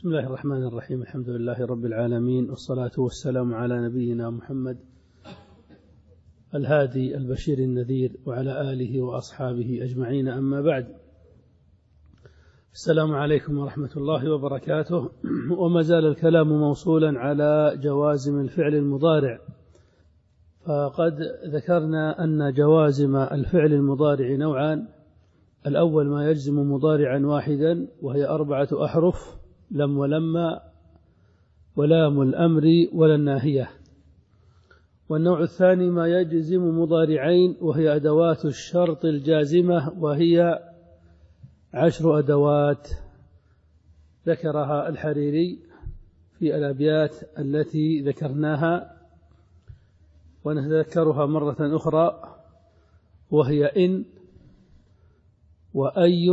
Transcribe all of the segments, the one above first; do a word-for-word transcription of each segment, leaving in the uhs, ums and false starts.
بسم الله الرحمن الرحيم. الحمد لله رب العالمين، والصلاة والسلام على نبينا محمد الهادي البشير النذير وعلى آله وأصحابه أجمعين، أما بعد. السلام عليكم ورحمة الله وبركاته. وما زال الكلام موصولا على جوازم الفعل المضارع، فقد ذكرنا أن جوازم الفعل المضارع نوعان. الأول ما يجزم مضارعا واحدا وهي أربعة أحرف: لم ولما ولام الأمر ولا الناهية. والنوع الثاني ما يجزم مضارعين وهي أدوات الشرط الجازمة، وهي عشر أدوات ذكرها الحريري في الأبيات التي ذكرناها، ونتذكرها مرة أخرى، وهي إن وأي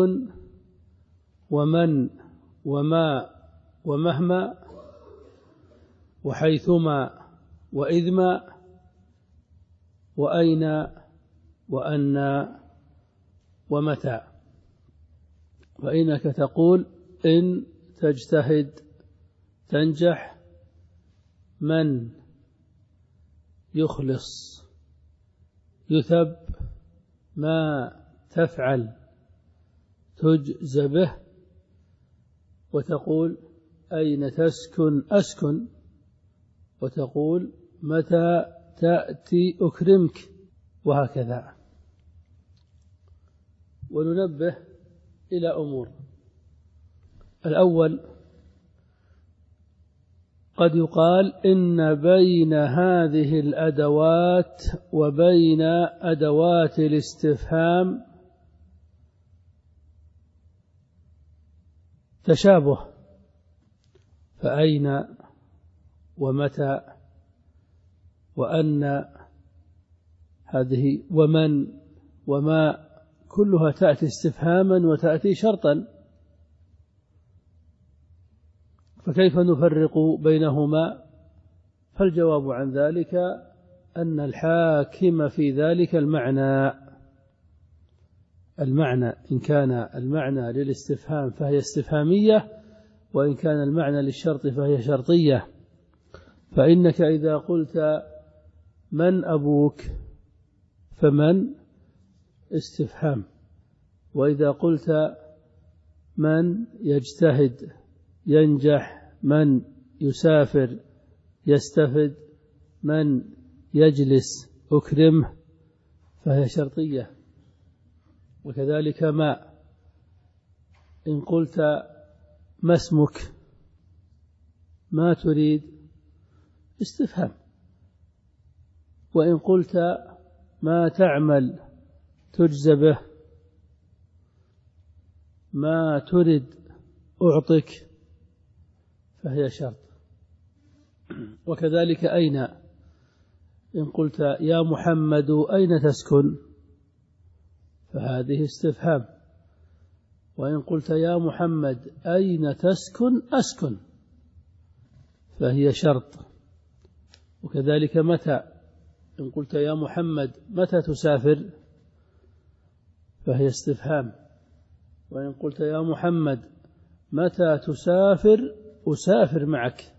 ومن وما ومهما وحيثما وإذما وأين وأن ومتى. فإنك تقول: إن تجتهد تنجح، من يخلص يثب، ما تفعل تجز به. وتقول: أين تسكن أسكن، وتقول: متى تأتي أكرمك، وهكذا. وننبه إلى أمور. الأول، قد يقال إن بين هذه الأدوات وبين أدوات الاستفهام تشابه، فأين ومتى وأن هذه ومن وما كلها تأتي استفهاما وتأتي شرطا، فكيف نفرق بينهما؟ فالجواب عن ذلك أن الحاكم في ذلك المعنى المعنى إن كان المعنى للاستفهام فهي استفهامية، وإن كان المعنى للشرط فهي شرطية. فإنك إذا قلت: من أبوك؟ فمن استفهام. وإذا قلت: من يجتهد ينجح، من يسافر يستفد، من يجلس أكرمه، فهي شرطية. وكذلك ما. إن قلت: ما اسمك؟ ما تريد؟ استفهام. وإن قلت: ما تعمل تجز به، ما ترد أعطك، فهي شرط. وكذلك أين. إن قلت: يا محمد أين تسكن؟ فهذه استفهام. وإن قلت: يا محمد أين تسكن أسكن، فهي شرط. وكذلك متى. إن قلت: يا محمد متى تسافر؟ فهي استفهام. وإن قلت: يا محمد متى تسافر أسافر معك،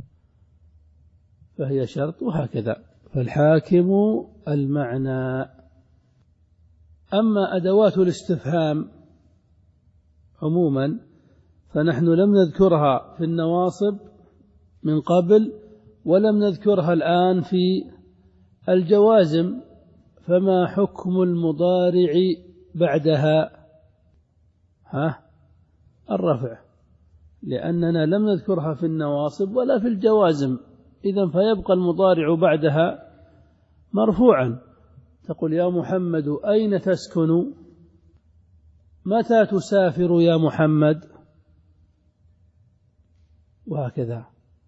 فهي شرط. وهكذا. فالحاكم المعنى. أما أدوات الاستفهام عموما فنحن لم نذكرها في النواصب من قبل، ولم نذكرها الآن في الجوازم. فما حكم المضارع بعدها؟ ها الرفع، لأننا لم نذكرها في النواصب ولا في الجوازم، إذن فيبقى المضارع بعدها مرفوعا. تقول: يا محمد أين تسكن؟ متى تسافر يا محمد؟ وهكذا.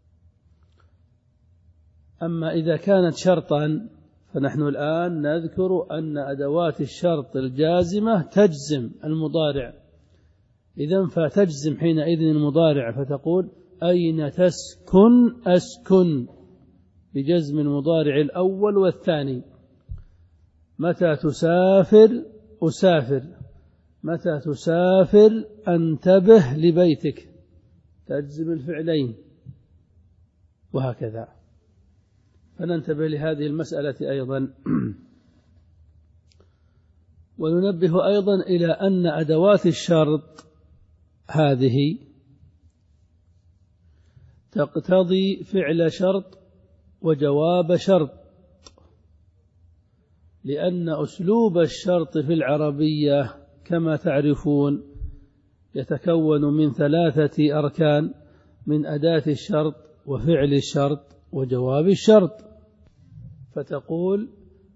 أما إذا كانت شرطا فنحن الآن نذكر أن أدوات الشرط الجازمة تجزم المضارع، إذن فتجزم حينئذ المضارع، فتقول: أين تسكن أسكن، بجزم المضارع الأول والثاني. متى تسافر أسافر، متى تسافر انتبه لبيتك، تجزم الفعلين، وهكذا. فننتبه لهذه المسألة أيضا. وننبه أيضا إلى أن أدوات الشرط هذه تقتضي فعل شرط وجواب شرط، لأن أسلوب الشرط في العربية كما تعرفون يتكون من ثلاثة أركان: من أداة الشرط وفعل الشرط وجواب الشرط. فتقول: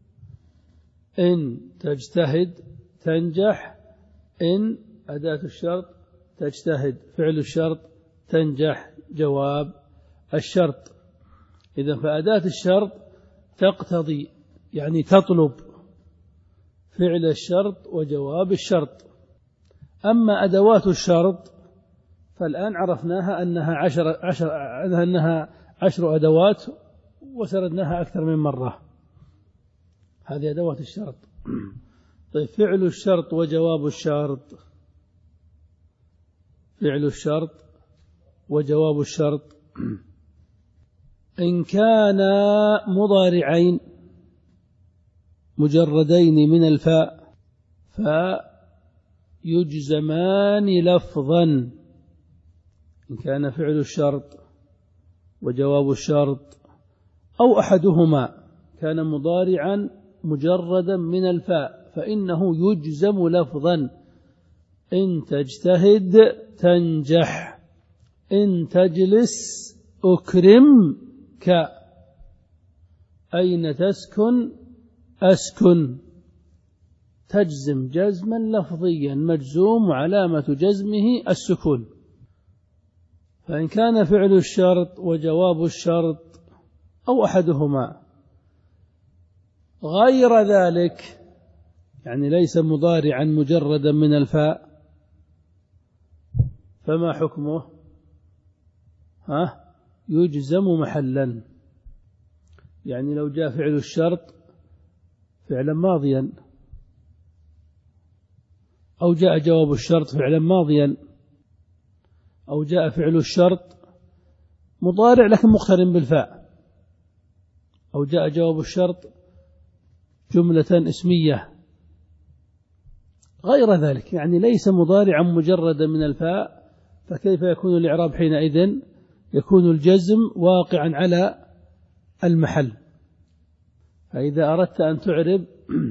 إن تجتهد تنجح، إن أداة الشرط تجتهد فعل الشرط تنجح جواب الشرط. إذن فأداة الشرط تقتضي يعني تطلب فعل الشرط وجواب الشرط. أما أدوات الشرط فالآن عرفناها أنها عشر, عشر, أنها عشر أدوات وسردناها أكثر من مرة. هذه أدوات الشرط. طيب فعل الشرط وجواب الشرط. فعل الشرط وجواب الشرط إن كان مضارعين مجردين من الفاء فيجزمان لفظا. إن كان فعل الشرط وجواب الشرط أو أحدهما كان مضارعا مجردا من الفاء فإنه يجزم لفظا. إن تجتهد تنجح، إن تجلس أكرمك، أين تسكن أسكن. تجزم جزما لفظيا مجزوم وعلامة جزمه السكون. فإن كان فعل الشرط وجواب الشرط أو أحدهما غير ذلك، يعني ليس مضارعا مجردا من الفاء، فما حكمه؟ ها؟ يجزم محلا. يعني لو جاء فعل الشرط فعلا ماضيا، أو جاء جواب الشرط فعلا ماضيا، أو جاء فعل الشرط مضارع لكن مقترن بالفاء، أو جاء جواب الشرط جملة اسمية غير ذلك، يعني ليس مضارعا مجردا من الفاء، فكيف يكون الإعراب حينئذ؟ يكون الجزم واقعا على المحل. فإذا أردت أن تعرب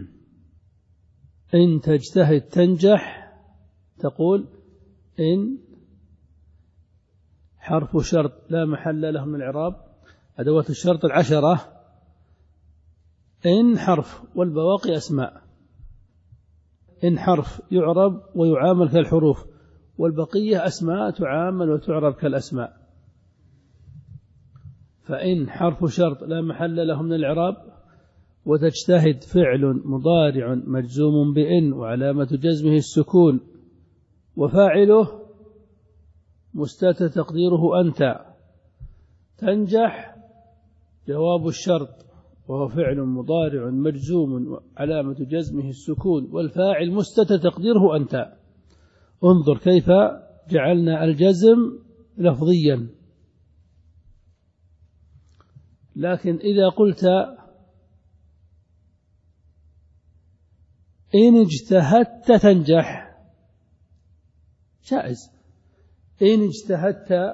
إن تجتهد تنجح تقول إن حرف شرط لا محل له من الإعراب. أدوات الشرط العشرة: إن حرف والبواقي أسماء. إن حرف يعرب ويعامل كالحروف، والبقية أسماء تعامل وتعرب كالأسماء. فإن حرف شرط لا محل له من الإعراب، وتجتهد فعل مضارع مجزوم بإن وعلامة جزمه السكون، وفاعله مستتر تقديره أنت. تنجح جواب الشرط وهو فعل مضارع مجزوم وعلامة جزمه السكون، والفاعل مستتر تقديره أنت. انظر كيف جعلنا الجزم لفظيا. لكن إذا قلت إن اجتهدت تنجح جائز. إن اجتهدت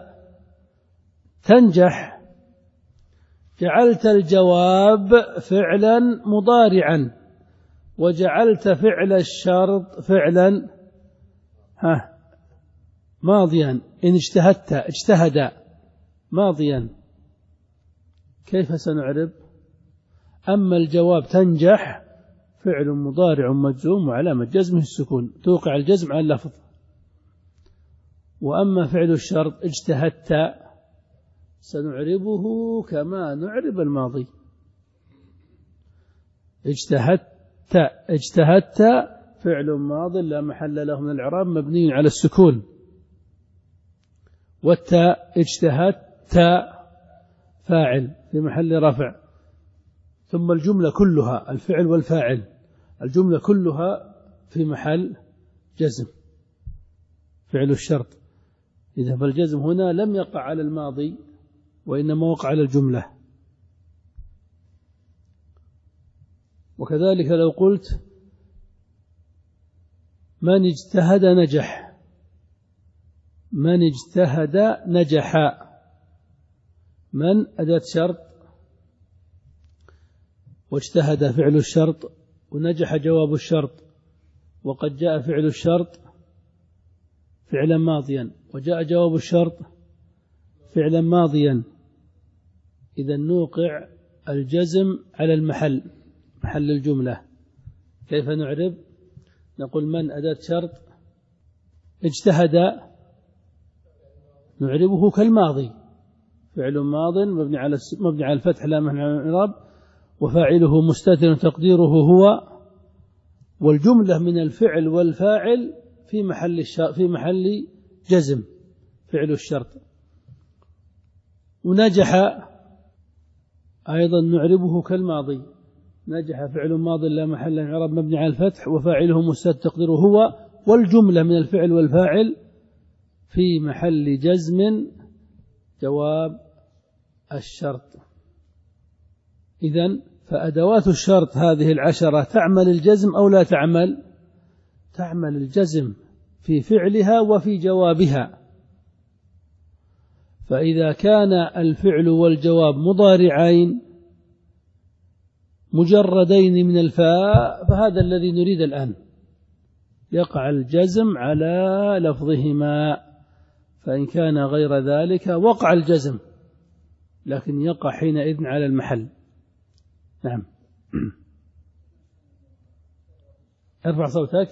تنجح، جعلت الجواب فعلا مضارعا وجعلت فعل الشرط فعلا ها ماضيا. إن اجتهدت اجتهد ماضيا، كيف سنعرب؟ أما الجواب تنجح فعل مضارع مجزوم وعلامة جزمه السكون، توقع الجزم على اللفظ. وأما فعل الشرط اجتهدت سنعربه كما نعرب الماضي. اجتهدت اجتهدت فعل ماض لا محل له من الإعراب مبني على السكون، والتاء اجتهدت فاعل في محل رفع، ثم الجملة كلها الفعل والفاعل الجملة كلها في محل جزم. فعل الشرط إذا فالجزم هنا لم يقع على الماضي وإنما وقع على الجملة. وكذلك لو قلت من اجتهد نجح، من اجتهد نجح، من أداة شرط، واجتهد فعل الشرط، ونجح جواب الشرط، وقد جاء فعل الشرط فعلا ماضيا، وجاء جواب الشرط فعلا ماضيا. إذا نوقع الجزم على المحل، محل الجملة. كيف نعرب؟ نقول من أداة شرط، اجتهد نعربه كالماضي، فعل ماض مبني على مبني على الفتح لا محل من الإعراب، وفاعله مستتر تقديره هو، والجملة من الفعل والفاعل في محل في محل جزم فعل الشرط. ونجح أيضا نعربه كالماضي، نجح فعل ماض لا محل من الإعراب مبني على الفتح وفاعله مستتر تقديره هو، والجملة من الفعل والفاعل في محل جزم جواب الشرط. إذن فأدوات الشرط هذه العشرة تعمل الجزم أو لا تعمل؟ تعمل الجزم في فعلها وفي جوابها. فإذا كان الفعل والجواب مضارعين مجردين من الفاء فهذا الذي نريد الآن، يقع الجزم على لفظهما. فإن كان غير ذلك وقع الجزم لكن يقع حينئذ على المحل. نعم. ارفع صوتك.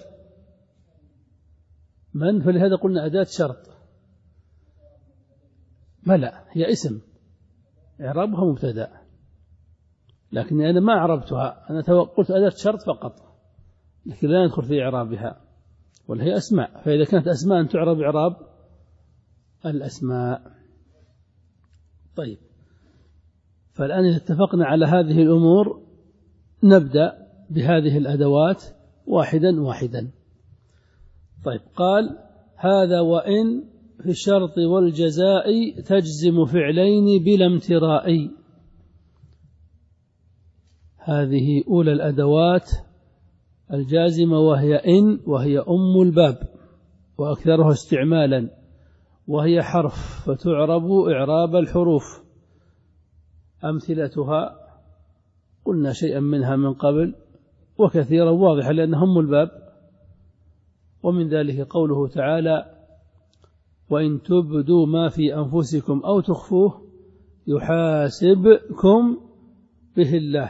من؟ فلهذا قلنا أداة شرط. ما لا، هي اسم إعرابها مبتدأ، لكن أنا ما أعربتها، أنا قلت أداة شرط فقط، لكن لا ندخل في إعرابها، ولا هي أسماء. فإذا كانت أسماء تعرب إعراب الأسماء. طيب، فالآن إذا اتفقنا على هذه الأمور نبدأ بهذه الأدوات واحدا واحدا. طيب، قال هذا وإن في الشرط والجزاء تجزم فعلين بلا امتراء. هذه أولى الأدوات الجازمة، وهي إن، وهي أم الباب وأكثرها استعمالا، وهي حرف فتعرب إعراب الحروف. أمثلتها قلنا شيئا منها من قبل وكثيرا واضحة لأنها أم الباب. ومن ذلك قوله تعالى وإن تبدوا ما في أنفسكم أو تخفوه يحاسبكم به الله.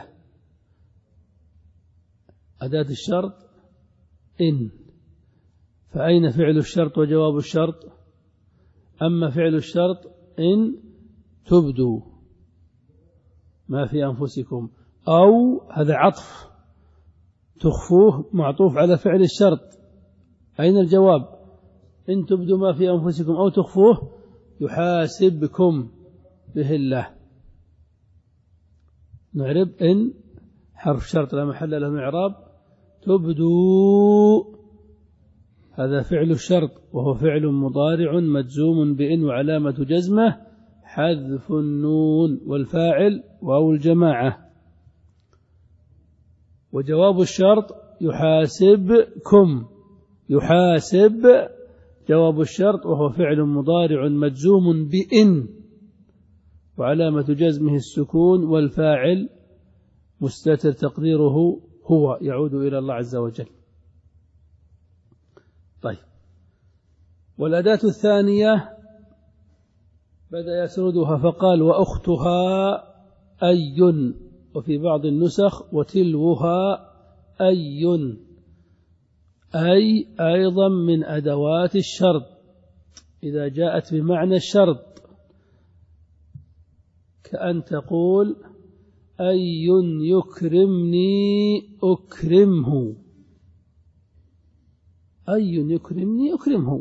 أداة الشرط إن، فأين فعل الشرط وجواب الشرط؟ أما فعل الشرط إن تبدوا ما في أنفسكم، أو هذا عطف، تخفوه معطوف على فعل الشرط. أين الجواب؟ إن تبدوا ما في أنفسكم أو تخفوه يحاسبكم به الله. نعرب إن حرف شرط لا محل له من إعراب، تبدوا هذا فعل الشرط وهو فعل مضارع مجزوم بإن، وعلامة جزمه حذف النون، والفاعل واو الجماعة. وجواب الشرط يحاسبكم، يحاسب جواب الشرط وهو فعل مضارع مجزوم بإن، وعلامة جزمه السكون، والفاعل مستتر تقديره هو، يعود إلى الله عز وجل. طيب، والأداة الثانية بدأ يسردها فقال وأختها أي، وفي بعض النسخ وتلوها أي. أي أيضا من أدوات الشرط إذا جاءت بمعنى الشرط، كأن تقول أي يكرمني أكرمه، أي يكرمني أكرمه.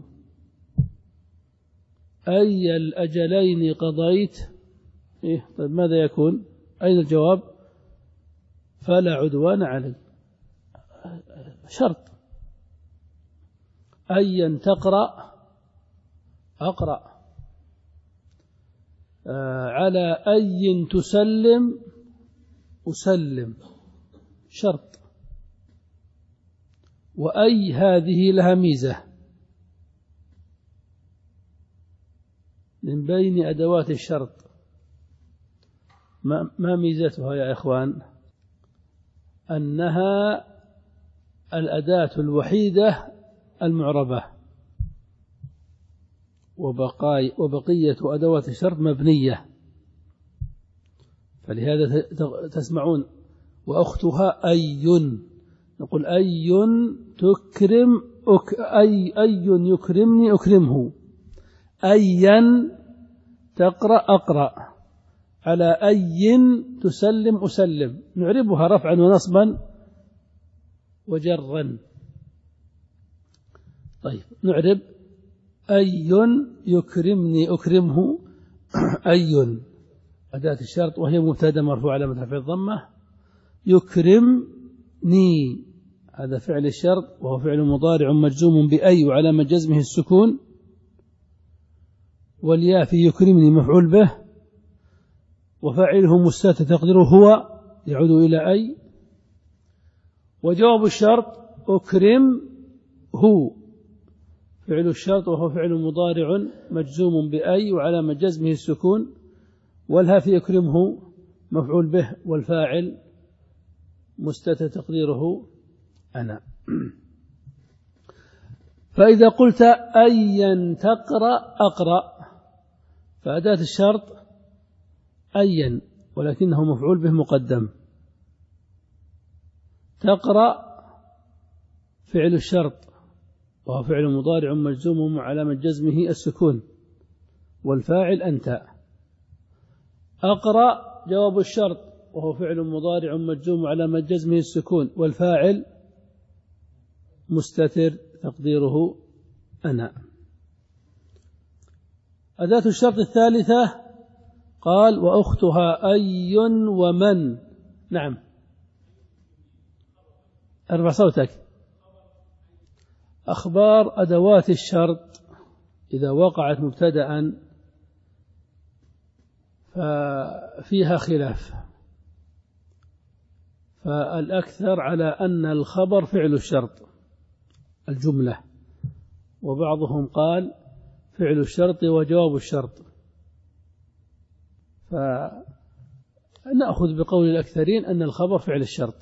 أي الأجلين قضيت؟ إيه طيب، ماذا يكون؟ أين الجواب؟ فلا عدوان علي، شرط. أيا تقرأ أقرأ. آه على أي تسلم أسلم شرط، وأي هذه لها ميزة من بين أدوات الشرط. ما, ما ميزتها يا إخوان؟ أنها الأداة الوحيدة المعربة، وبقاي وبقية أدوات الشرط مبنية. فلهذا تسمعون وأختها أي، نقول أي تكرم أك أي أي يكرمني أكرمه، أيا تقرأ أقرأ، على أي تسلم أسلم، نعربها رفعا ونصبا وجرا. طيب نعرب أي يكرمني أكرمه، أي أداة الشرط وهي مبتدأ مرفوع على رفعه الضمة، يكرمني هذا فعل الشرط وهو فعل مضارع مجزوم بأي وعلامة جزمه السكون، والياء في يكرمني مفعول به، وفاعله مستتر تقديره هو يعود إلى أي. وجواب الشرط أكرم هو فعل الشرط وهو فعل مضارع مجزوم بأي وعلامة جزمه السكون، والها في يكرمه مفعول به، والفاعل مستتر تقديره أنا. فإذا قلت أيا تقرأ أقرأ، فأداة الشرط أيا ولكنه مفعول به مقدم، تقرأ فعل الشرط وهو فعل مضارع مجزوم وعلامة جزمه السكون، والفاعل أنت. أقرأ جواب الشرط وهو فعل مضارع مجزوم وعلامة جزمه السكون، والفاعل مستتر تقديره أنا. أداة الشرط الثالثة قال وأختها أي ومن. نعم ارفع صوتك. أخبار أدوات الشرط إذا وقعت مبتدأ ففيها خلاف، فالأكثر على أن الخبر فعل الشرط الجملة، وبعضهم قال فعل الشرط وجواب الشرط، فنأخذ بقول الأكثرين أن الخبر فعل الشرط.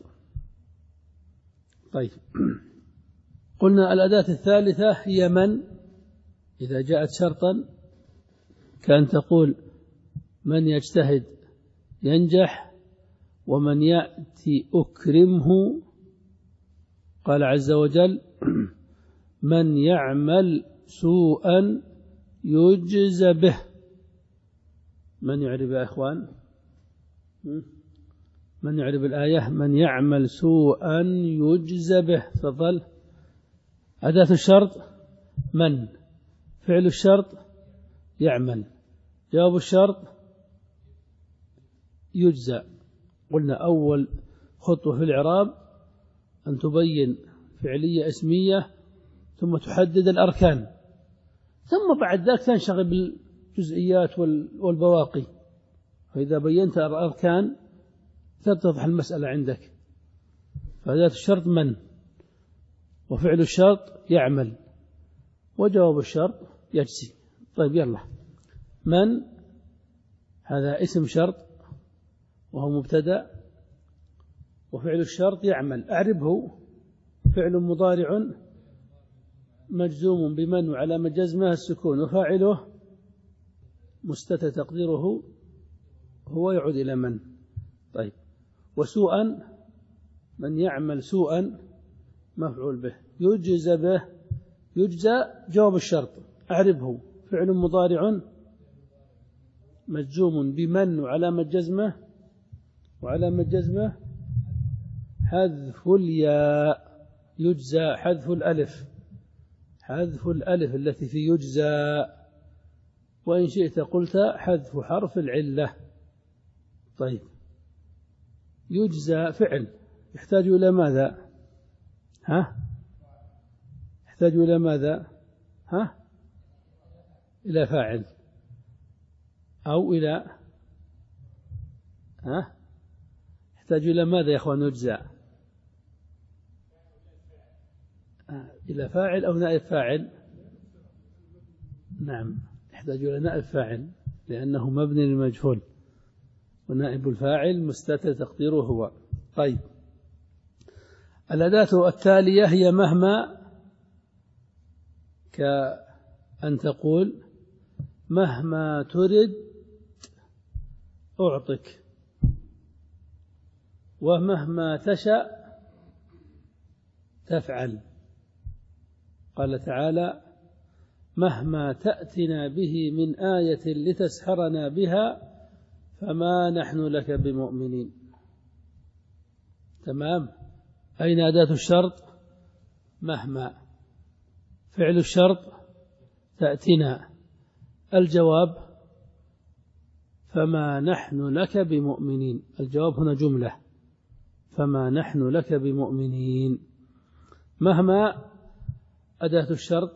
طيب قلنا الأداة الثالثة هي من، إذا جاءت شرطا كان تقول من يجتهد ينجح، ومن يأتي أكرمه. قال عز وجل من يعمل سوءا يجز به. من يعرف يا إخوان؟ من يعرف الآية؟ من يعمل سوءا يجز به. تفضل. أداة الشرط من، فعل الشرط يعمل، جواب الشرط يجزى. قلنا أول خطوة في الإعراب أن تبين فعلية اسمية ثم تحدد الأركان، ثم بعد ذلك تنشغل بالجزئيات والبواقي، فإذا بينت الأركان تتضح المسألة عندك. فأداة الشرط من، وفعل الشرط يعمل، وجواب الشرط يجزي. طيب يلا، من هذا اسم شرط وهو مبتدأ، وفعل الشرط يعمل، أعربه فعل مضارع مجزوم بمن وعلامة جزمه السكون، وفاعله مستتر تقديره هو يعود إلى من. طيب وسوءا، من يعمل سوءا مفعول به، يجزى به، يجزى جواب الشرط، أعربه فعل مضارع مجزوم بمن وعلامة جزمه وعلامة جزمه حذف الياء، يجزى حذف الألف، حذف الألف التي في يجزى، وإن شئت قلت حذف حرف العلة. طيب يجزى فعل يحتاج إلى ماذا؟ ها؟ يحتاج إلى ماذا؟ ها؟ إلى فاعل أو إلى ها يحتاج إلى ماذا يا أخوان يجزى؟ إلى فاعل أو نائب فاعل. نعم يحتاج إلى نائب فاعل لأنه مبني للمجهول، ونائب الفاعل مستتر تقديره هو. طيب الأداة التالية هي مهما، كأن تقول مهما ترد أعطك، ومهما تشأ تفعل. قال تعالى مهما تأتنا به من آية لتسحرنا بها فما نحن لك بمؤمنين. تمام. أين أداة الشرط؟ مهما. فعل الشرط تأتنا. الجواب فما نحن لك بمؤمنين. الجواب هنا جملة، فما نحن لك بمؤمنين. مهما أداة الشرط،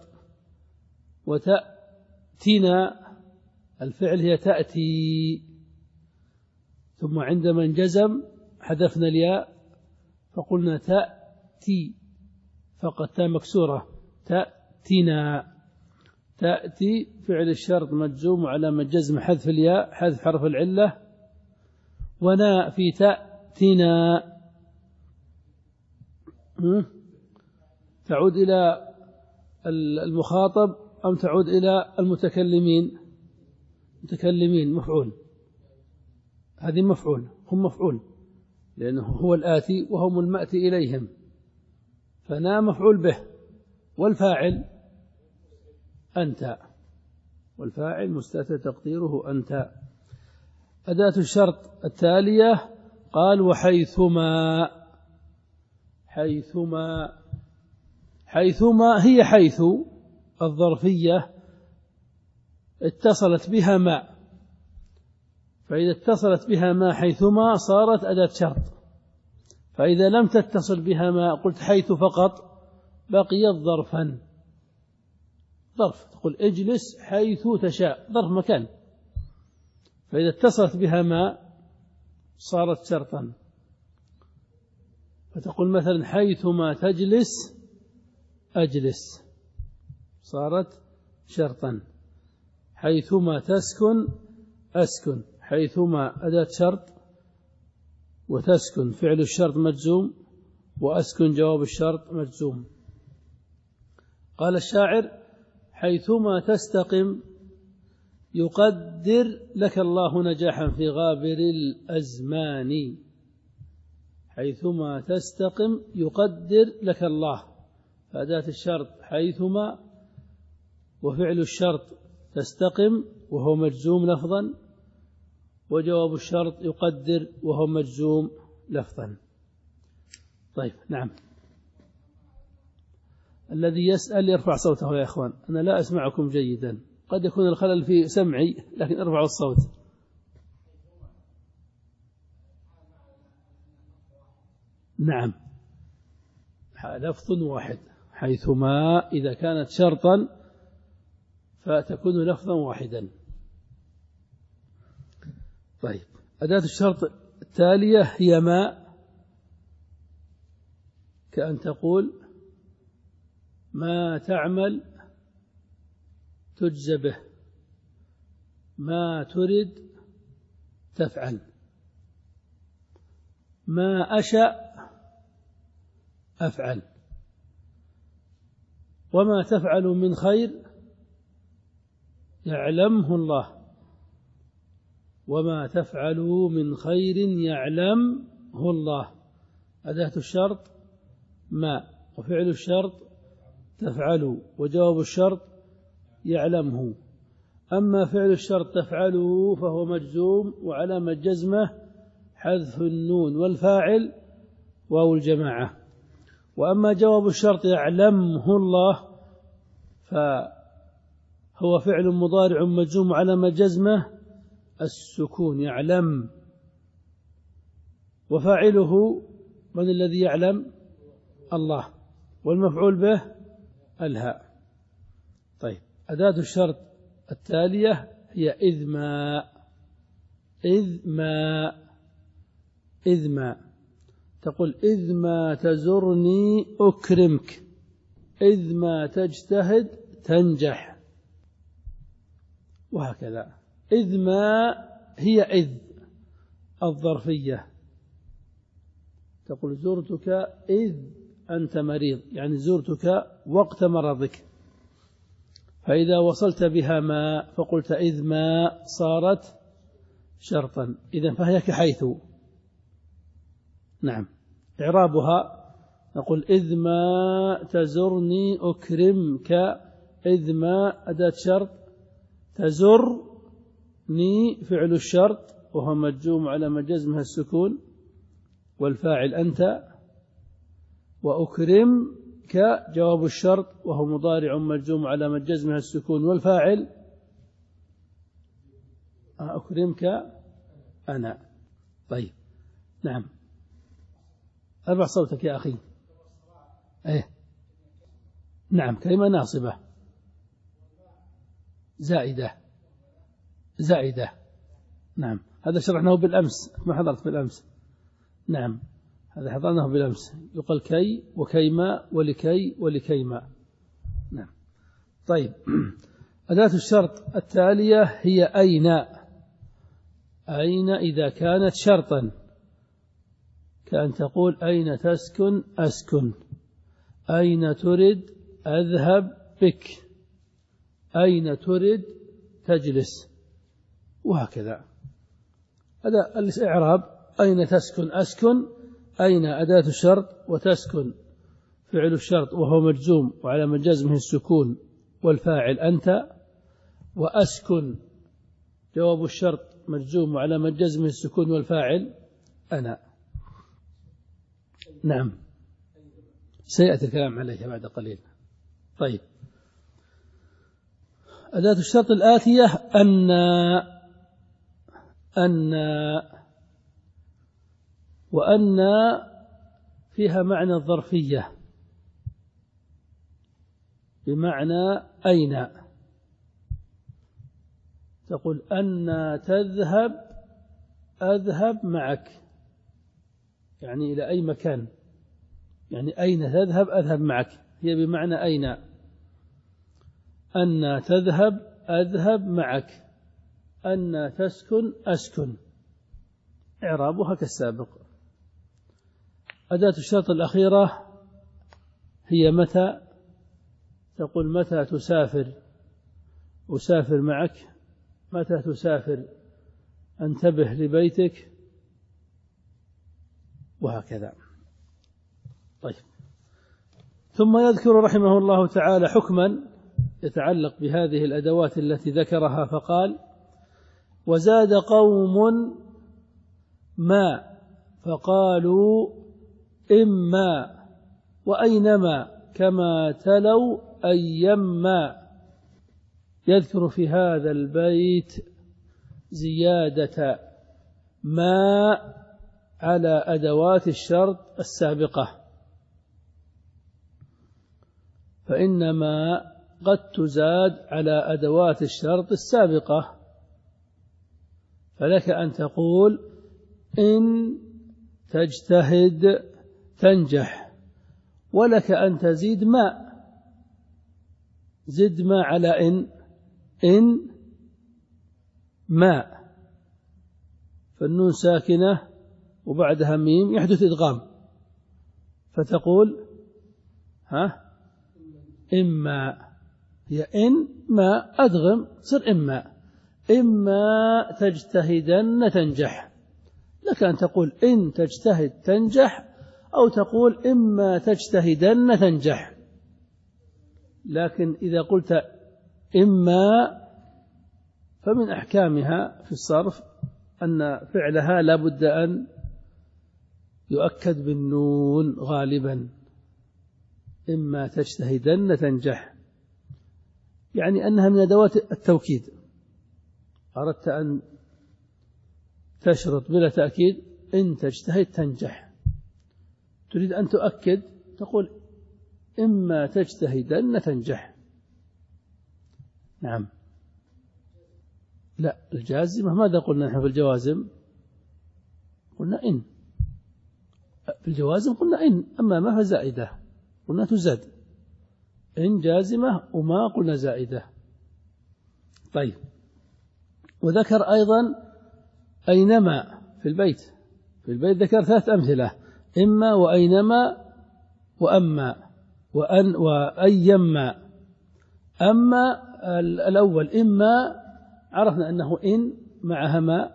وتأتينا الفعل هي تأتي، ثم عندما انجزم حذفنا الياء فقلنا تأتي فقط، تاء مكسورة. تأتينا، تأتي فعل الشرط مجزوم على مجزم حذف الياء، حذف حرف العلة. ونا في تأتينا تعود إلى المخاطب أم تعود إلى المتكلمين؟ متكلمين. مفعول، هذه مفعول، هم مفعول لأنه هو الآتي وهم المأتي إليهم، فنا مفعول به. والفاعل أنت، والفاعل مستتر تقديره أنت. أداة الشرط التالية قال وحيثما. حيثما، حيثما هي حيث الظرفية اتصلت بها ما، فإذا اتصلت بها ما حيثما صارت أداة شرط. فإذا لم تتصل بها ما قلت حيث فقط بقيت ظرفا. ظرف تقول اجلس حيث تشاء، ظرف مكان. فإذا اتصلت بها ما صارت شرطا، فتقول مثلا حيثما تجلس أجلس، صارت شرطا. حيثما تسكن أسكن. حيثما أداة شرط، وتسكن فعل الشرط مجزوم، وأسكن جواب الشرط مجزوم. قال الشاعر حيثما تستقم يقدر لك الله نجاحا في غابر الأزمان. حيثما تستقم يقدر لك الله، فأداة الشرط حيثما، وفعل الشرط تستقم وهو مجزوم لفظا، وجواب الشرط يقدر وهو مجزوم لفظا. طيب نعم. الذي يسأل يرفع صوته يا إخوان، أنا لا أسمعكم جيدا، قد يكون الخلل في سمعي لكن ارفعوا الصوت. نعم لفظ واحد. حيثما إذا كانت شرطا فتكون لفظا واحدا. طيب أداة الشرط التالية هي ما، كأن تقول ما تعمل تجزى به، ما ترد تفعل، ما أشأ أفعل، وما تفعل من خير يعلمه الله، وما تفعلوا من خير يعلمه الله. أداة الشرط ما، وفعل الشرط تفعلوا، وجواب الشرط يعلمه. أما فعل الشرط تفعلوا فهو مجزوم وعلامة جزمه حذف النون، والفاعل واو الجماعة. وأما جواب الشرط يعلمه الله فهو فعل مضارع مجزوم علامة جزمه السكون يعلم، وفاعله من الذي يعلم؟ الله، والمفعول به الهاء. طيب أداة الشرط التالية هي إذ ما إذ ما إذ ما تقول إذ ما تزرني أكرمك، إذ ما تجتهد تنجح، وهكذا. إذ ما هي إذ الظرفية، تقول زرتك إذ أنت مريض، يعني زرتك وقت مرضك. فإذا وصلت بها ما فقلت إذ ما صارت شرطا، إذن فهي كحيث. نعم. إعرابها نقول إذ ما تزرني أكرمك، إذ ما أداة شرط، تزرني فعل الشرط وهو مجزوم على ما جزمها السكون، والفاعل أنت، وأكرمك جواب الشرط وهو مضارع مجزوم على ما جزمها السكون، والفاعل أكرمك أنا. طيب. نعم. أرفع صوتك يا أخي. إيه. نعم. كلمة ناصبة زائدة زائدة. نعم. هذا شرحناه بالأمس، ما حضرت بالأمس. نعم. هذا حضرناه بالأمس. يقال كي وكيما ولكي ولكيما. نعم. طيب. أداة الشرط التالية هي أين. أين إذا كانت شرطا، كأن تقول أين تسكن أسكن، أين ترد أذهب بك، أين ترد تجلس، وهكذا. هذا الإعراب. أين تسكن أسكن، أين أداة الشرط، وتسكن فعل الشرط وهو مجزوم وعلى من جزمه السكون، والفاعل أنت، وأسكن جواب الشرط مجزوم وعلى من جزمه السكون، والفاعل أنا. نعم. سيأتي الكلام عليها بعد قليل. طيب. أداة الشرط الآتية أن أن وأن فيها معنى الظرفية بمعنى أين. تقول أن تذهب أذهب معك، يعني إلى أي مكان، يعني أين تذهب أذهب معك، هي بمعنى أين. أن تذهب أذهب معك، أن تسكن أسكن. إعرابها كالسابق. أداة الشرط الأخيرة هي متى. تقول متى تسافر أسافر معك، متى تسافر انتبه لبيتك، وهكذا. طيب. ثم يذكر رحمه الله تعالى حكما يتعلق بهذه الأدوات التي ذكرها، فقال وزاد قوم ما فقالوا إما وأينما كما تلوا أيما. يذكر في هذا البيت زيادة ما على أدوات الشرط السابقة، فإنما قد تزاد على أدوات الشرط السابقة. فلك أن تقول إن تجتهد تنجح، ولك أن تزيد ما، زد ما على إن، إن ما، فالنون ساكنة وبعدها ميم يحدث إدغام، فتقول ها إما، هي إن ما أدغم صر إما، إما تجتهدن تنجح. لك أن تقول إن تجتهد تنجح، أو تقول إما تجتهدن تنجح. لكن إذا قلت إما فمن أحكامها في الصرف أن فعلها لا بد أن يؤكد بالنون غالبا، إما تجتهدن تنجح، يعني أنها من أدوات التوكيد. أردت أن تشرط بلا تأكيد إن تجتهد تنجح، تريد أن تؤكد تقول إما تجتهدن تنجح. نعم. لا، الجازمة ماذا قلنا نحن في الجوازم؟ قلنا إن. في الجوازم قلنا إن، أما ما فزائدة قلنا تزاد. إن جازمة وما قلنا زائدة. طيب، وذكر أيضا أينما في البيت. في البيت ذكر ثلاث أمثلة: إما وأينما وأما وأن وأيما. أما الأول إما عرفنا أنه إن معها ما.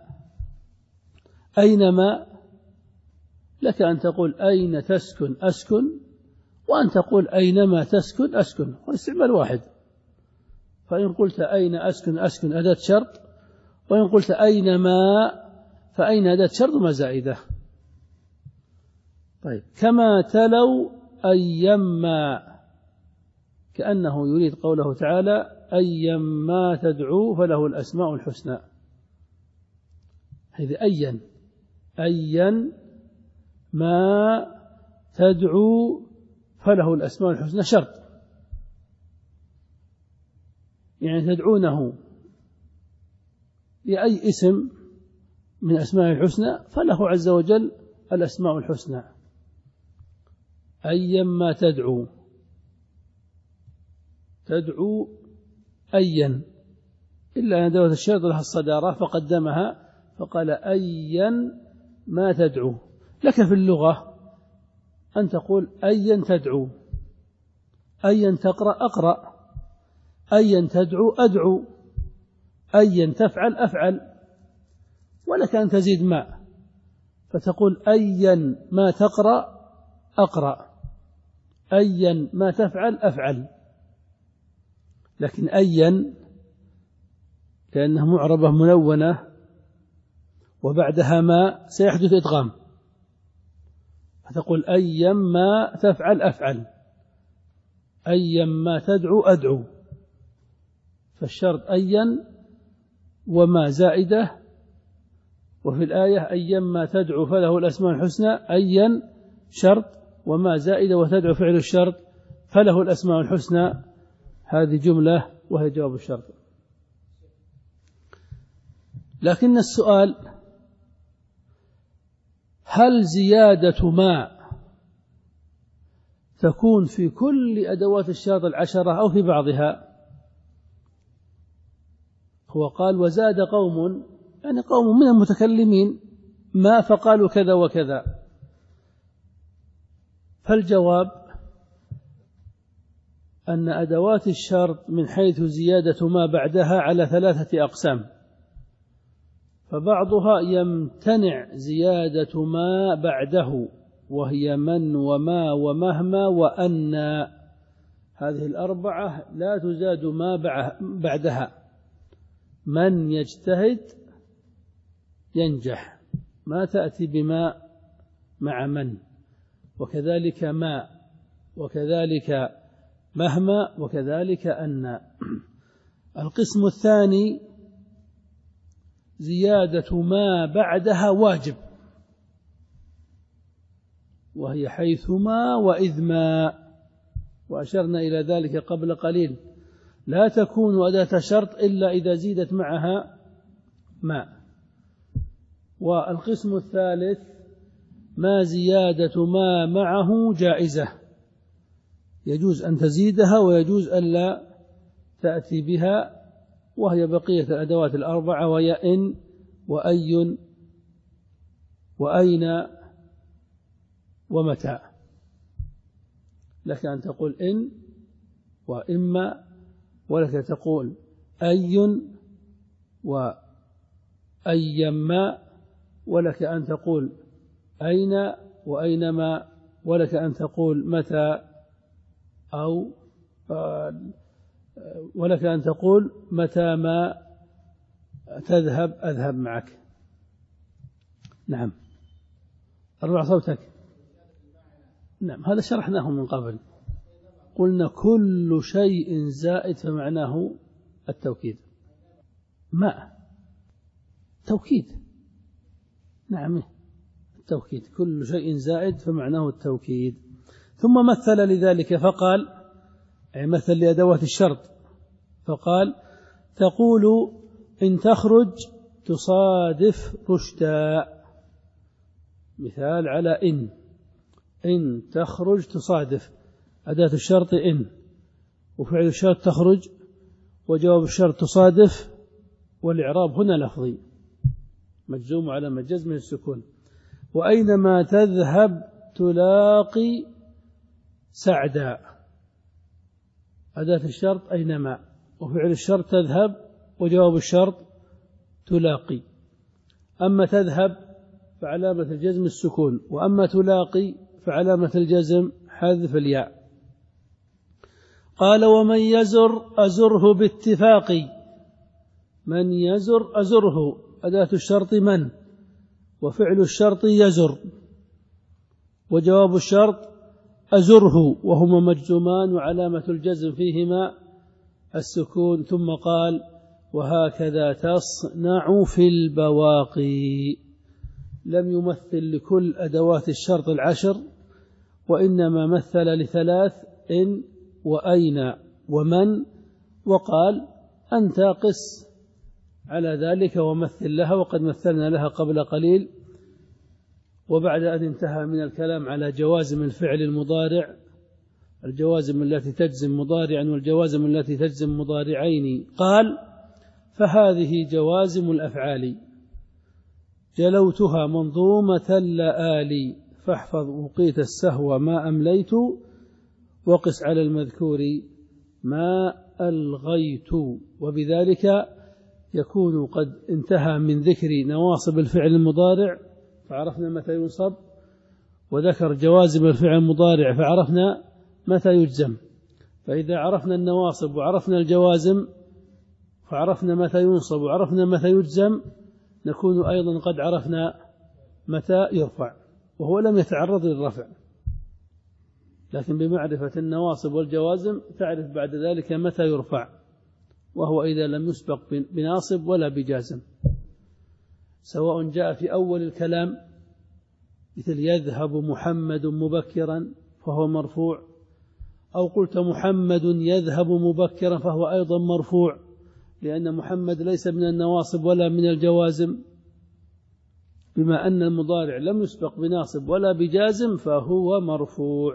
أينما لك أن تقول أين تسكن أسكن، وأن تقول أينما تسكن أسكن، والاستعمال واحد. فإن قلت أين أسكن أسكن أداة شرط، وإن قلت أينما فأين أداة شرط ما زائدة. طيب، كما تلو أيما، كأنه يريد قوله تعالى أيما تدعو فله الأسماء الحسنى. هذه أين أين ما تدعو فله الأسماء الحسنى شرط، يعني تدعونه بأي اسم من أسماء الحسنى فله عز وجل الأسماء الحسنى. أيما تدعو، تدعو أيا، إلا أن أدوات الشرط لها الصدارة فقدمها فقال أيا ما تدعو. لك في اللغة أن تقول أيا تدعو، أيا تقرأ أقرأ، أيا تدعو أدعو، أيا تفعل أفعل. ولك أن تزيد ما فتقول أيا ما تقرأ أقرأ، أيا ما تفعل أفعل. لكن أيا لأنها معربة منونة وبعدها ما سيحدث إدغام، فتقول أيا ما تفعل أفعل، أيا ما تدعو أدعو. فالشرط أيا وما زائدة، وفي الآية أيا ما تدعو فله الأسماء الحسنى، أيا شرط وما زائدة وتدعو فعل الشرط فله الأسماء الحسنى. هذه جملة وهي جواب الشرط. لكن السؤال: هل زيادة ما تكون في كل أدوات الشرط العشرة أو في بعضها؟ هو قال وزاد قوم، يعني قوم من المتكلمين ما فقالوا كذا وكذا. فالجواب أن أدوات الشرط من حيث زيادة ما بعدها على ثلاثة أقسام، فبعضها يمتنع زيادة ما بعده، وهي من وما ومهما وأن. هذه الأربعة لا تزاد ما بعدها. من يجتهد ينجح، ما تأتي بما مع من، وكذلك ما، وكذلك مهما، وكذلك أن. القسم الثاني زيادة ما بعدها واجب، وهي حيثما وإذما، وأشرنا إلى ذلك قبل قليل. لا تكون أداة شرط إلا إذا زيدت معها ما. والقسم الثالث ما زيادة ما معه جائزة، يجوز أن تزيدها ويجوز ألا تأتي بها، وهي بقية الأدوات الأربعة، وهي إن وأي وأين ومتى. لك أن تقول إن وإما، ولك تقول أي وأيما، ولك أن تقول أين وأينما، ولك أن تقول متى، أو ولك أن تقول متى ما تذهب أذهب معك. نعم، ارفع صوتك. نعم، هذا شرحناه من قبل، قلنا كل شيء زائد فمعناه التوكيد. ما توكيد، نعم التوكيد، كل شيء زائد فمعناه التوكيد. ثم مثل لذلك فقال، يعني مثل لأدوات الشرط، فقال تقول إن تخرج تصادف رشدا، مثال على إن. إن تخرج تصادف أداة الشرط إن، وفعل الشرط تخرج، وجواب الشرط تصادف، والإعراب هنا لفظي مجزوم على مجزم السكون. وأينما تذهب تلاقي سعدا، أداة الشرط أينما، وفعل الشرط تذهب، وجواب الشرط تلاقي. أما تذهب فعلامة الجزم السكون، وأما تلاقي فعلامة الجزم حذف الياء. قال ومن يزر أزره باتفاق، من يزر أزره أداة الشرط من، وفعل الشرط يزر، وجواب الشرط أزره، وهما مجزومان وعلامة الجزم فيهما السكون. ثم قال وهكذا تصنع في البواقي. لم يمثل لكل أدوات الشرط العشر، وإنما مثل لثلاث: إن وأين ومن، وقال أنت قس على ذلك ومثل لها، وقد مثلنا لها قبل قليل. وبعد أن انتهى من الكلام على جوازم الفعل المضارع، الجوازم التي تجزم مضارعا والجوازم التي تجزم مضارعين، قال فهذه جوازم الأفعال جلوتها منظومة لآلي، فاحفظ وقيت السهو ما أمليت، وقس على المذكور ما ألغيت. وبذلك يكون قد انتهى من ذكر نواصب الفعل المضارع فعرفنا متى ينصب، وذكر جوازم الفعل المضارع فعرفنا متى يجزم. فإذا عرفنا النواصب وعرفنا الجوازم فعرفنا متى ينصب وعرفنا متى يجزم، نكون أيضا قد عرفنا متى يرفع، وهو لم يتعرض للرفع، لكن بمعرفة النواصب والجوازم تعرف بعد ذلك متى يرفع، وهو إذا لم يسبق بناصب ولا بجازم، سواء جاء في أول الكلام مثل يذهب محمد مبكرا فهو مرفوع، أو قلت محمد يذهب مبكرا فهو أيضا مرفوع، لأن محمد ليس من النواصب ولا من الجوازم. بما أن المضارع لم يسبق بناصب ولا بجازم فهو مرفوع.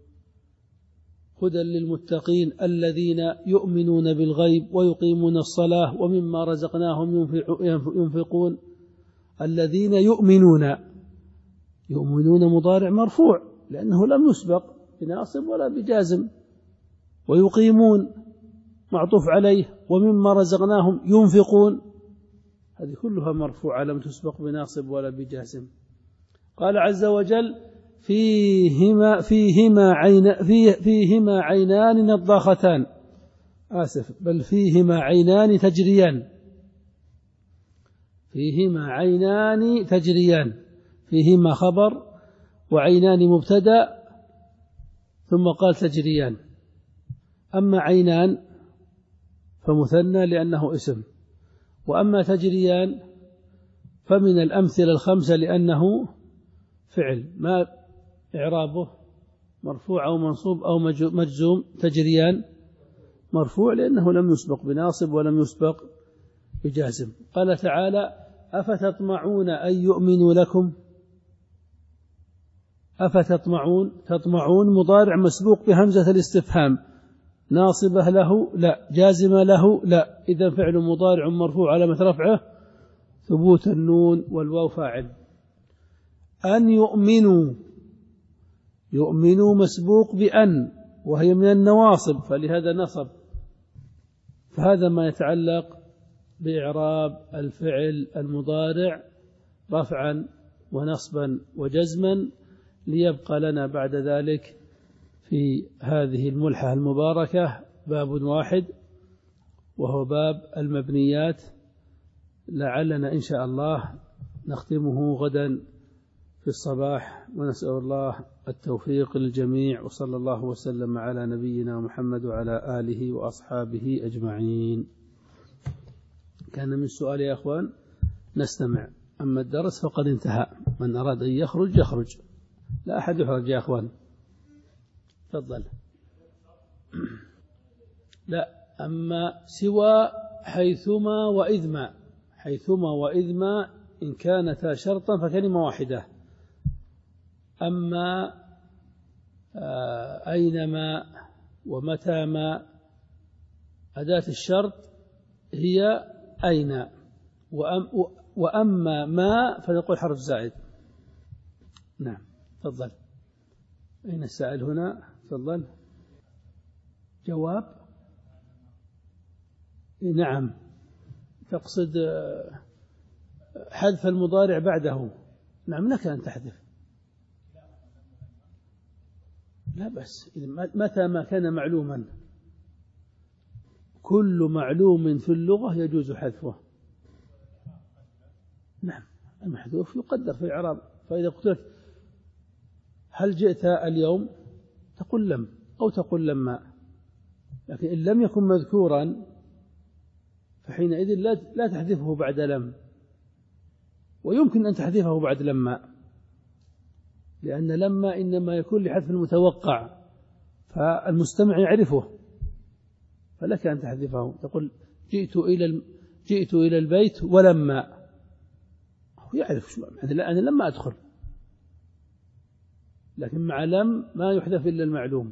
هدى للمتقين الذين يؤمنون بالغيب ويقيمون الصلاة ومما رزقناهم ينفقون. الذين يؤمنون، يؤمنون مضارع مرفوع لأنه لم يسبق بناصب ولا بجازم. ويقيمون معطوف عليه، ومما رزقناهم ينفقون، هذه كلها مرفوعة لم تسبق بناصب ولا بجازم. قال عز وجل فيهما فيهما عين فيه فيهما عينان نضاختان، آسف بل فيهما عينان تجريان، فيهما عينان تجريان، فيهما خبر وعينان مبتدأ ثم قال تجريان. أما عينان فمثنى لأنه اسم، وأما تجريان فمن الأمثلة الخمسة لأنه فعل. ما إعرابه؟ مرفوع أو منصوب أو مجزوم. تجريان مرفوع لأنه لم يسبق بناصب ولم يسبق بجازم. قال تعالى أفتطمعون أن يؤمنوا لكم، أفتطمعون، تطمعون مضارع مسبوق بهمزة الاستفهام، ناصبة له لا، جازمة له لا، إذا فعل مضارع مرفوع علامة رفعه ثبوت النون والواو فاعل. أن يؤمنوا، يؤمنوا مسبوق بأن وهي من النواصب فلهذا نصب. فهذا ما يتعلق بإعراب الفعل المضارع رفعا ونصبا وجزما. ليبقى لنا بعد ذلك في هذه الملحة المباركة باب واحد وهو باب المبنيات، لعلنا إن شاء الله نختمه غدا في الصباح، ونسأل الله التوفيق للجميع، وصلى الله وسلم على نبينا محمد وعلى آله وأصحابه أجمعين. كان من سؤال يا أخوان نستمع، أما الدرس فقد انتهى، من أراد أن يخرج يخرج، لا أحد يخرج يا أخوان. تفضل. لا، أما سوى حيثما وإذما. حيثما وإذما إن كانتا شرطا فكلمة واحدة. أما أينما ومتاما أداة الشرط هي أين، وأما ما فنقول حرف زائد. نعم تفضل. أين السائل هنا؟ تفضل. جواب. نعم تقصد حذف المضارع بعده. نعم لك أن تحذف، لا بس متى ما كان معلوما. كل معلوم في اللغة يجوز حذفه. نعم المحذوف يقدر في الإعراب. فإذا قلت لك هل جئت اليوم تقول لم أو تقول لما، لكن إن لم يكن مذكورا فحينئذ لا تحذفه بعد لم، ويمكن أن تحذفه بعد لما، لأن لما إنما يكون لحذف المتوقع فالمستمع يعرفه، فلك أن تحذفه. تقول جئت إلى جئت إلى البيت ولما، هو يعرف شو أنا لما أدخل، لكن مع لم ما يحذف إلا المعلوم.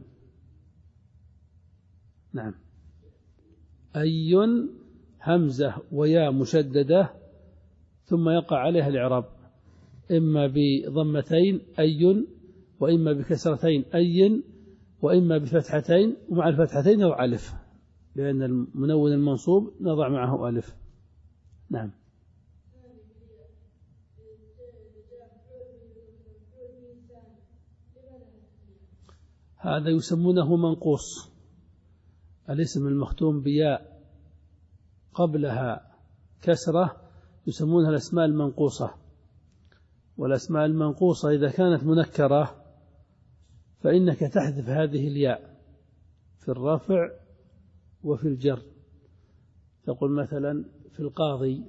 نعم. أي همزة ويا مشددة ثم يقع عليها الإعراب، إما بضمتين أي، وإما بكسرتين أي، وإما بفتحتين، ومع الفتحتين نضع ألف، لأن المنون المنصوب نضع معه ألف. نعم. هذا يسمونه منقوص. الاسم المختوم بياء قبلها كسرة يسمونها الأسماء المنقوصة. والأسماء المنقوصة إذا كانت منكرة فإنك تحذف هذه الياء في الرفع وفي الجر. تقول مثلا في القاضي،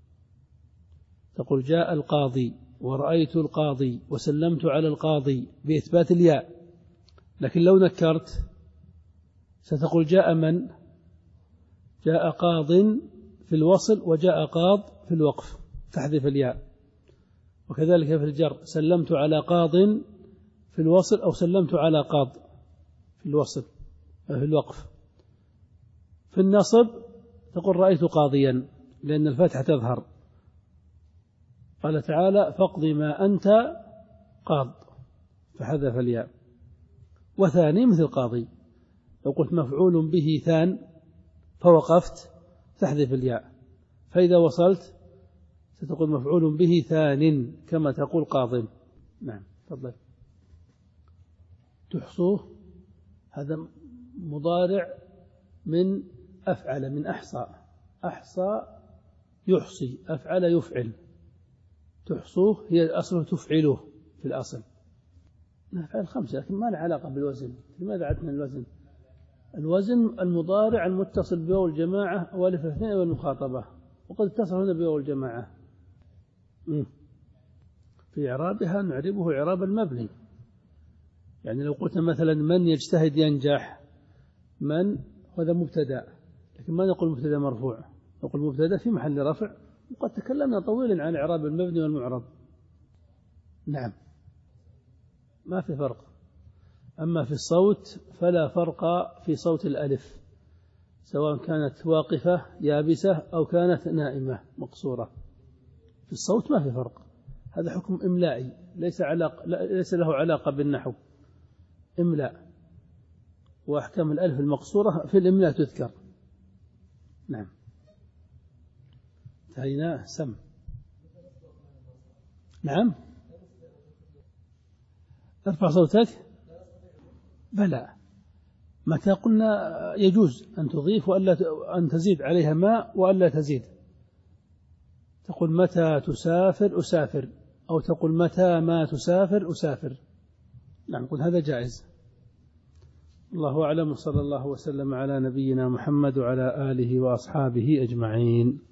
تقول جاء القاضي ورأيت القاضي وسلمت على القاضي بإثبات الياء. لكن لو نكرت ستقول جاء من؟ جاء قاض في الوصل وجاء قاض في الوقف، تحذف الياء. وكذلك في الجر سلمت على قاض في الوصل أو سلمت على قاض في الوصل في الوقف. في النصب تقول رأيت قاضيا، لأن الفتحة تظهر. قال تعالى فاقض ما أنت قاض، فحذف الياء. وثاني مثل قاضي، لو قلت مفعول به ثان فوقفت تحذف الياء، فإذا وصلت ستقول مفعول به ثان كما تقول قاض. نعم تفضل. تحصوه هذا مضارع من أفعل، من أحصى. أحصى يحصي، أفعل يفعل. تحصوه هي الأصل تفعله في الأصل. نفعل خمسة لكن ما له علاقة بالوزن. لماذا عدنا الوزن؟ الوزن المضارع المتصل بواو الجماعة والف الاثنين والمخاطبة، وقد اتصل هنا بواو الجماعة. في إعرابها نعربه إعراب المبني. يعني لو قلت مثلا من يجتهد ينجح، من هذا مبتدأ، لكن ما نقول مبتدأ مرفوع، نقول مبتدأ في محل رفع. وقد تكلمنا طويلا عن إعراب المبني والمعرب. نعم ما في فرق. أما في الصوت فلا فرق في صوت الألف، سواء كانت واقفة يابسة أو كانت نائمة مقصورة. في الصوت ما في فرق. هذا حكم إملائي ليس علاقة، ليس له علاقة بالنحو. إملاء، وأحكام الألف المقصورة في الإملاء تذكر. نعم. انتهينا. سم. نعم. ارفع صوتك. بلى، متى قلنا يجوز أن تضيف وألا أن تزيد عليها ماء وألا تزيد. تقول متى تسافر أسافر، أو تقول متى ما تسافر أسافر. نعم قل هذا جائز. الله أعلم، صلى الله وسلم على نبينا محمد وعلى آله وأصحابه أجمعين.